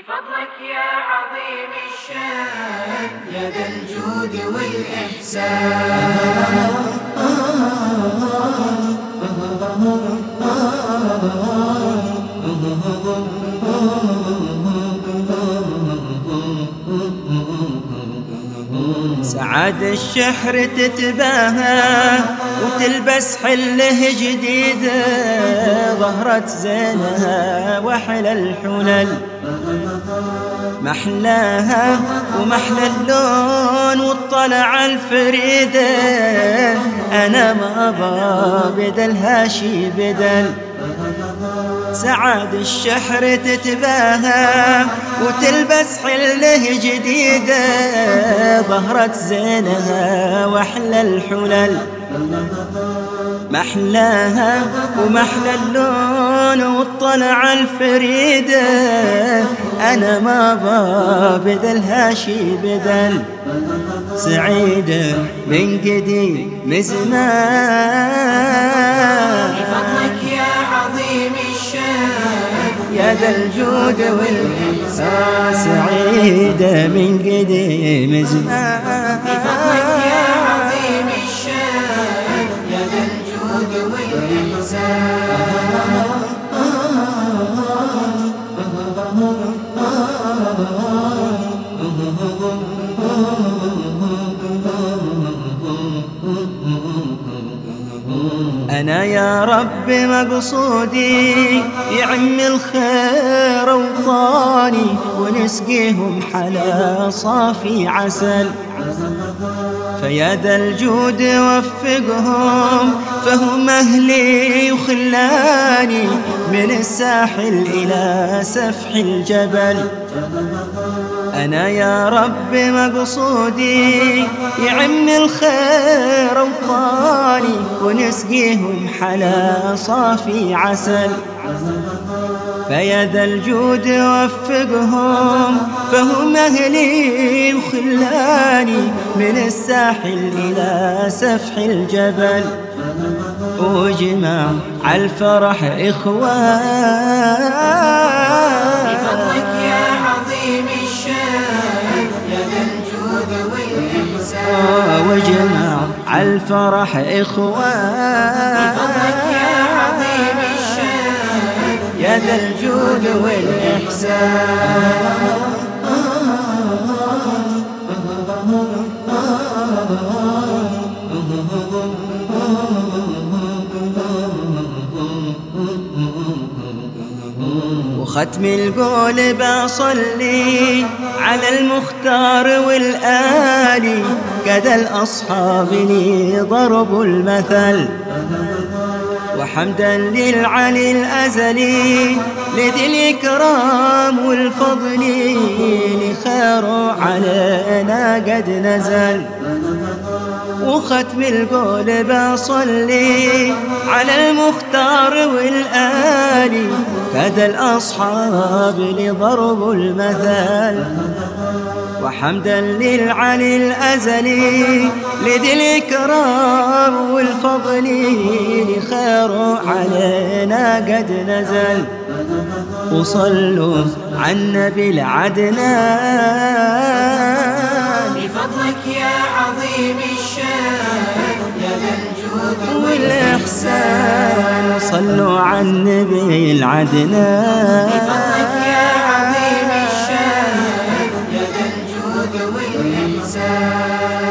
بفضلك يا عظيم الشان يا ذا الجود والإحسان. سعاد الشحر تتباهى وتلبس حله جديدة، ظهرت زينها وحلى الحلل، محلاها ومحلى اللون والطلع الفريدة، أنا ما بدلها شي بدل. سعاد الشحر تتباهى وتلبس حله جديدة، ظهرت زينها وحلى الحلل، محلاها ومحلى اللون والطلع الفريدة، أنا ما بدلها شي بدل. سعيدة من قديم زمان بفضلك يا عظيم الشان يا ذا الجود والإحسان، سعيدة من قديم زمان بفضلك يا عظيم الشان يا ذا الجود والإحسان. أنا يا رب مقصودي يعم الخير أوطاني، ونسقيهم حلا صافي عسل، فيا ذا الجود وفقهم فهم أهلي وخلاني، من الساحل إلى سفح الجبل. أنا يا رب مقصودي يعم الخير أوطاني، ونسقيهم حلا صافي عسل، فيا ذا الجود وفقهم فهم أهلي وخلاني، من الساحل إلى سفح الجبل، وجمع عالفرح إخوان. بفضلك يا عظيم الشان يا ذا الجود والإحسان، وجمع عالفرح إخوان. بفضلك يا عظيم الشان يا ذا الجود والإحسان. وختم القول بصلي على المختار والآلي، كذا الأصحاب لي ضرب المثل، وحمدا للعلي الأزلي لذي الإكرام والفضل، لخير علينا قد نزل. وختم القول بصلي على المختار والآلي، كذا الأصحاب لضرب المثل، وحمدا للعلي الأزلي لذي الإكرام والفضل، لخير علينا قد نزل. وصلوا على النبي العدنان، بفضلك يا عظيم الشان يا ذا الجود والإحسان، صلوا على النبي العدنان، بفضلك يا عظيم الشان يا ذا الجود والإحسان.